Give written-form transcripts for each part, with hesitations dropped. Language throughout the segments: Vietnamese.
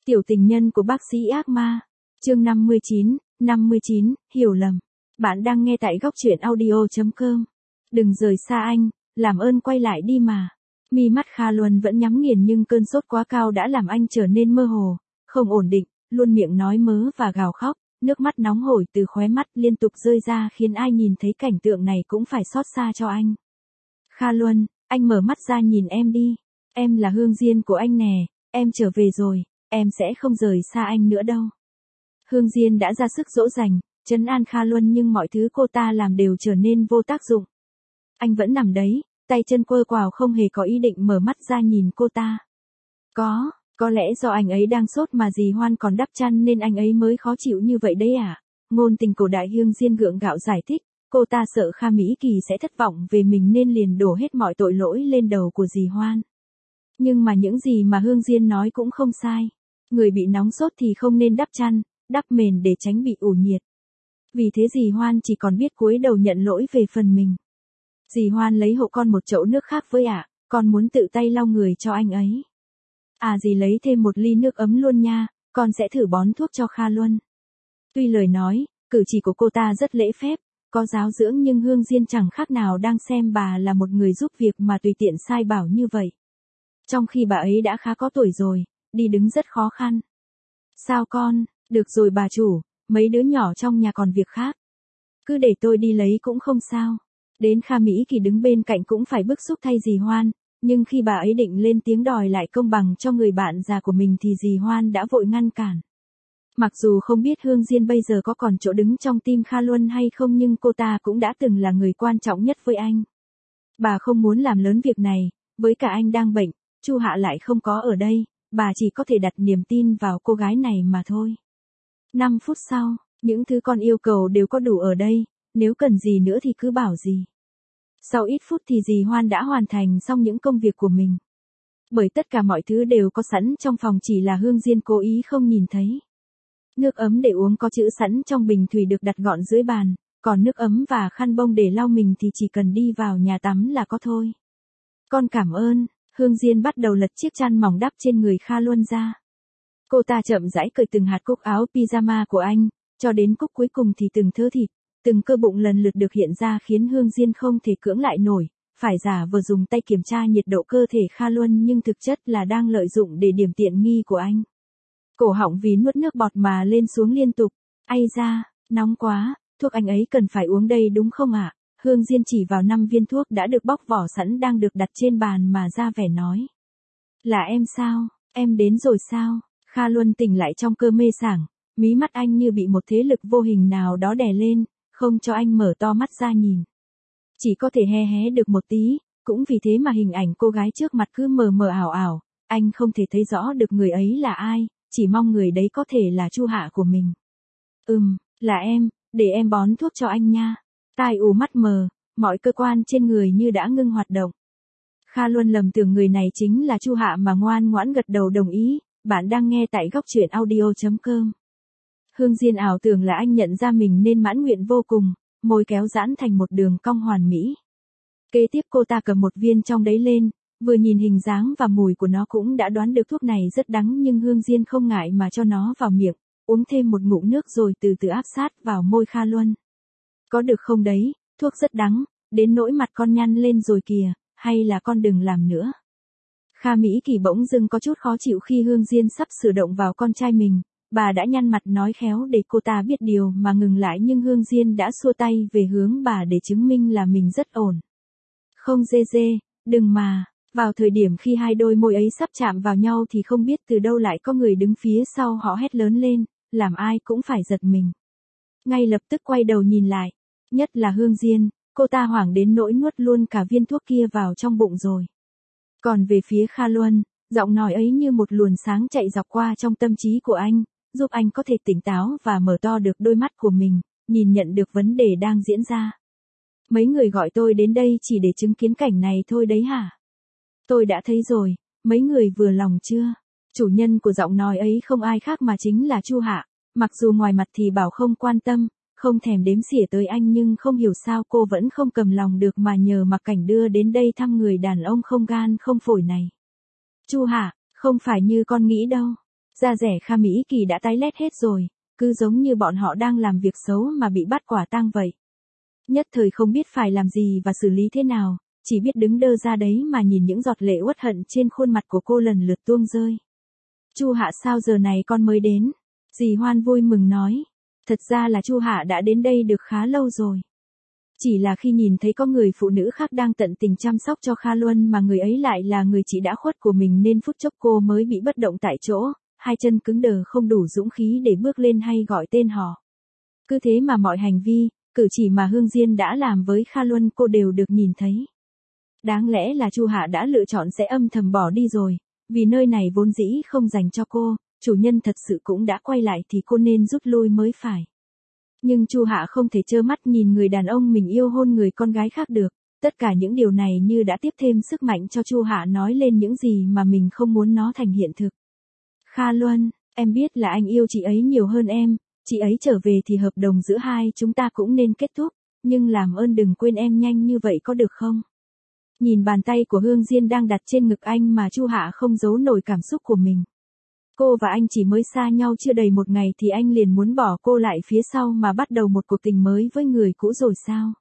Tiểu tình nhân của bác sĩ ác ma. Chương 59, hiểu lầm. Bạn đang nghe tại góc truyện audio.com. Đừng rời xa anh, làm ơn quay lại đi mà. Mi mắt Kha Luân vẫn nhắm nghiền nhưng cơn sốt quá cao đã làm anh trở nên mơ hồ, không ổn định, luôn miệng nói mớ và gào khóc, nước mắt nóng hổi từ khóe mắt liên tục rơi ra khiến ai nhìn thấy cảnh tượng này cũng phải xót xa cho anh. Kha Luân, anh mở mắt ra nhìn em đi. Em là Hương Diên của anh nè, em trở về rồi, em sẽ không rời xa anh nữa đâu. Hương Diên đã ra sức dỗ dành, trấn an Kha Luân nhưng mọi thứ cô ta làm đều trở nên vô tác dụng. Anh vẫn nằm đấy, tay chân quơ quào không hề có ý định mở mắt ra nhìn cô ta. Có lẽ do anh ấy đang sốt mà dì Hoan còn đắp chăn nên anh ấy mới khó chịu như vậy đấy à? Ngôn tình cổ đại Hương Diên gượng gạo giải thích, cô ta sợ Kha Mỹ Kỳ sẽ thất vọng về mình nên liền đổ hết mọi tội lỗi lên đầu của dì Hoan. Nhưng mà những gì mà Hương Diên nói cũng không sai. Người bị nóng sốt thì không nên đắp chăn, đắp mền để tránh bị ủ nhiệt. Vì thế dì Hoan chỉ còn biết cúi đầu nhận lỗi về phần mình. Dì Hoan lấy hộ con một chậu nước khác với ạ, con muốn tự tay lau người cho anh ấy. À dì lấy thêm một ly nước ấm luôn nha, con sẽ thử bón thuốc cho Kha Luân. Tuy lời nói, cử chỉ của cô ta rất lễ phép, có giáo dưỡng nhưng Hương Diên chẳng khác nào đang xem bà là một người giúp việc mà tùy tiện sai bảo như vậy. Trong khi bà ấy đã khá có tuổi rồi, đi đứng rất khó khăn. Sao con, được rồi bà chủ, mấy đứa nhỏ trong nhà còn việc khác. Cứ để tôi đi lấy cũng không sao. Đến Kha Mỹ Kỳ đứng bên cạnh cũng phải bức xúc thay dì Hoan, nhưng khi bà ấy định lên tiếng đòi lại công bằng cho người bạn già của mình thì dì Hoan đã vội ngăn cản. Mặc dù không biết Hương Diên bây giờ có còn chỗ đứng trong tim Kha Luân hay không nhưng cô ta cũng đã từng là người quan trọng nhất với anh. Bà không muốn làm lớn việc này, với cả anh đang bệnh, Chu Hạ lại không có ở đây, bà chỉ có thể đặt niềm tin vào cô gái này mà thôi. 5 phút sau, những thứ con yêu cầu đều có đủ ở đây, nếu cần gì nữa thì cứ bảo gì. Sau ít phút thì dì Hoan đã hoàn thành xong những công việc của mình. Bởi tất cả mọi thứ đều có sẵn trong phòng chỉ là Hương Diên cố ý không nhìn thấy. Nước ấm để uống có chữ sẵn trong bình thủy được đặt gọn dưới bàn, còn nước ấm và khăn bông để lau mình thì chỉ cần đi vào nhà tắm là có thôi. Con cảm ơn. Hương Diên bắt đầu lật chiếc chăn mỏng đắp trên người Kha Luân ra. Cô ta chậm rãi cởi từng hạt cúc áo pyjama của anh, cho đến cúc cuối cùng thì từng thớ thịt, từng cơ bụng lần lượt được hiện ra khiến Hương Diên không thể cưỡng lại nổi, phải giả vờ dùng tay kiểm tra nhiệt độ cơ thể Kha Luân nhưng thực chất là đang lợi dụng để điểm tiện nghi của anh. Cổ họng vì nuốt nước bọt mà lên xuống liên tục, ai da, nóng quá, thuốc anh ấy cần phải uống đây đúng không ạ? Hương Diên chỉ vào 5 viên thuốc đã được bóc vỏ sẵn đang được đặt trên bàn mà ra vẻ nói. Là em sao? Em đến rồi sao? Kha Luân tỉnh lại trong cơn mê sảng, mí mắt anh như bị một thế lực vô hình nào đó đè lên, không cho anh mở to mắt ra nhìn. Chỉ có thể hé hé được một tí, cũng vì thế mà hình ảnh cô gái trước mặt cứ mờ mờ ảo ảo, anh không thể thấy rõ được người ấy là ai, chỉ mong người đấy có thể là Chu Hạ của mình. Là em, để em bón thuốc cho anh nha. Tai ù mắt mờ, mọi cơ quan trên người như đã ngưng hoạt động. Kha Luân lầm tưởng người này chính là Chu Hạ mà ngoan ngoãn gật đầu đồng ý, bạn đang nghe tại góc truyện audio.com. Hương Diên ảo tưởng là anh nhận ra mình nên mãn nguyện vô cùng, môi kéo giãn thành một đường cong hoàn mỹ. Kế tiếp cô ta cầm một viên trong đấy lên, vừa nhìn hình dáng và mùi của nó cũng đã đoán được thuốc này rất đắng nhưng Hương Diên không ngại mà cho nó vào miệng, uống thêm một ngụm nước rồi từ từ áp sát vào môi Kha Luân. Có được không đấy, thuốc rất đắng, đến nỗi mặt con nhăn lên rồi kìa, hay là con đừng làm nữa. Kha Mỹ Kỳ bỗng dưng có chút khó chịu khi Hương Diên sắp sửa động vào con trai mình, bà đã nhăn mặt nói khéo để cô ta biết điều mà ngừng lại nhưng Hương Diên đã xua tay về hướng bà để chứng minh là mình rất ổn. Không dê dê, đừng mà, vào thời điểm khi hai đôi môi ấy sắp chạm vào nhau thì không biết từ đâu lại có người đứng phía sau họ hét lớn lên, làm ai cũng phải giật mình. Ngay lập tức quay đầu nhìn lại. Nhất là Hương Diên, cô ta hoảng đến nỗi nuốt luôn cả viên thuốc kia vào trong bụng rồi. Còn về phía Kha Luân, giọng nói ấy như một luồng sáng chạy dọc qua trong tâm trí của anh, giúp anh có thể tỉnh táo và mở to được đôi mắt của mình, nhìn nhận được vấn đề đang diễn ra. Mấy người gọi tôi đến đây chỉ để chứng kiến cảnh này thôi đấy hả? Tôi đã thấy rồi, mấy người vừa lòng chưa? Chủ nhân của giọng nói ấy không ai khác mà chính là Chu Hạ, mặc dù ngoài mặt thì bảo không quan tâm, không thèm đếm xỉa tới anh nhưng không hiểu sao cô vẫn không cầm lòng được mà nhờ Mặc Cảnh đưa đến đây thăm người đàn ông không gan không phổi này. Chu Hạ, không phải như con nghĩ đâu. Da rẻ Kha Mỹ Kỳ đã tái lét hết rồi, cứ giống như bọn họ đang làm việc xấu mà bị bắt quả tang vậy. Nhất thời không biết phải làm gì và xử lý thế nào, chỉ biết đứng đơ ra đấy mà nhìn những giọt lệ uất hận trên khuôn mặt của cô lần lượt tuôn rơi. Chu Hạ sao giờ này con mới đến? Dì Hoan vui mừng nói. Thật ra là Chu Hạ đã đến đây được khá lâu rồi. Chỉ là khi nhìn thấy có người phụ nữ khác đang tận tình chăm sóc cho Kha Luân mà người ấy lại là người chị đã khuất của mình nên phút chốc cô mới bị bất động tại chỗ, hai chân cứng đờ không đủ dũng khí để bước lên hay gọi tên họ. Cứ thế mà mọi hành vi, cử chỉ mà Hương Diên đã làm với Kha Luân cô đều được nhìn thấy. Đáng lẽ là Chu Hạ đã lựa chọn sẽ âm thầm bỏ đi rồi, vì nơi này vốn dĩ không dành cho cô, chủ nhân thật sự cũng đã quay lại thì cô nên rút lui mới phải. Nhưng Chu Hạ không thể trơ mắt nhìn người đàn ông mình yêu hôn người con gái khác được, tất cả những điều này như đã tiếp thêm sức mạnh cho Chu Hạ nói lên những gì mà mình không muốn nó thành hiện thực. Kha Luân, em biết là anh yêu chị ấy nhiều hơn em, chị ấy trở về thì hợp đồng giữa hai chúng ta cũng nên kết thúc, nhưng làm ơn đừng quên em nhanh như vậy có được không? Nhìn bàn tay của Hương Diên đang đặt trên ngực anh mà Chu Hạ không giấu nổi cảm xúc của mình. Cô và anh chỉ mới xa nhau chưa đầy một ngày thì anh liền muốn bỏ cô lại phía sau mà bắt đầu một cuộc tình mới với người cũ rồi sao?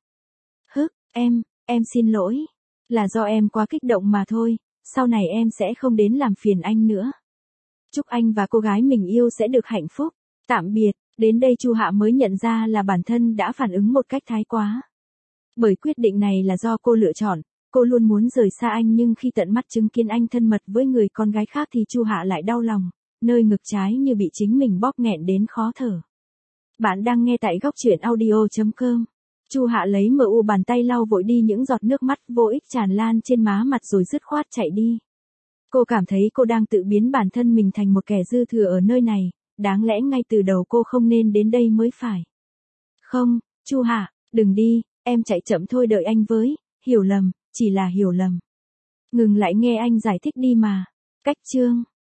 Em xin lỗi. Là do em quá kích động mà thôi, sau này em sẽ không đến làm phiền anh nữa. Chúc anh và cô gái mình yêu sẽ được hạnh phúc. Tạm biệt, đến đây Chu Hạ mới nhận ra là bản thân đã phản ứng một cách thái quá. Bởi quyết định này là do cô lựa chọn, cô luôn muốn rời xa anh nhưng khi tận mắt chứng kiến anh thân mật với người con gái khác thì Chu Hạ lại đau lòng, nơi ngực trái như bị chính mình bóp nghẹn đến khó thở. Bạn đang nghe tại góc truyện audio.com. Chu Hạ lấy MU bàn tay lau vội đi những giọt nước mắt vô ích tràn lan trên má mặt rồi dứt khoát chạy đi. Cô cảm thấy cô đang tự biến bản thân mình thành một kẻ dư thừa ở nơi này, đáng lẽ ngay từ đầu cô không nên đến đây mới phải. Không, Chu Hạ, đừng đi, em chạy chậm thôi đợi anh với, hiểu lầm, chỉ là hiểu lầm. Ngừng lại nghe anh giải thích đi mà. Cách chương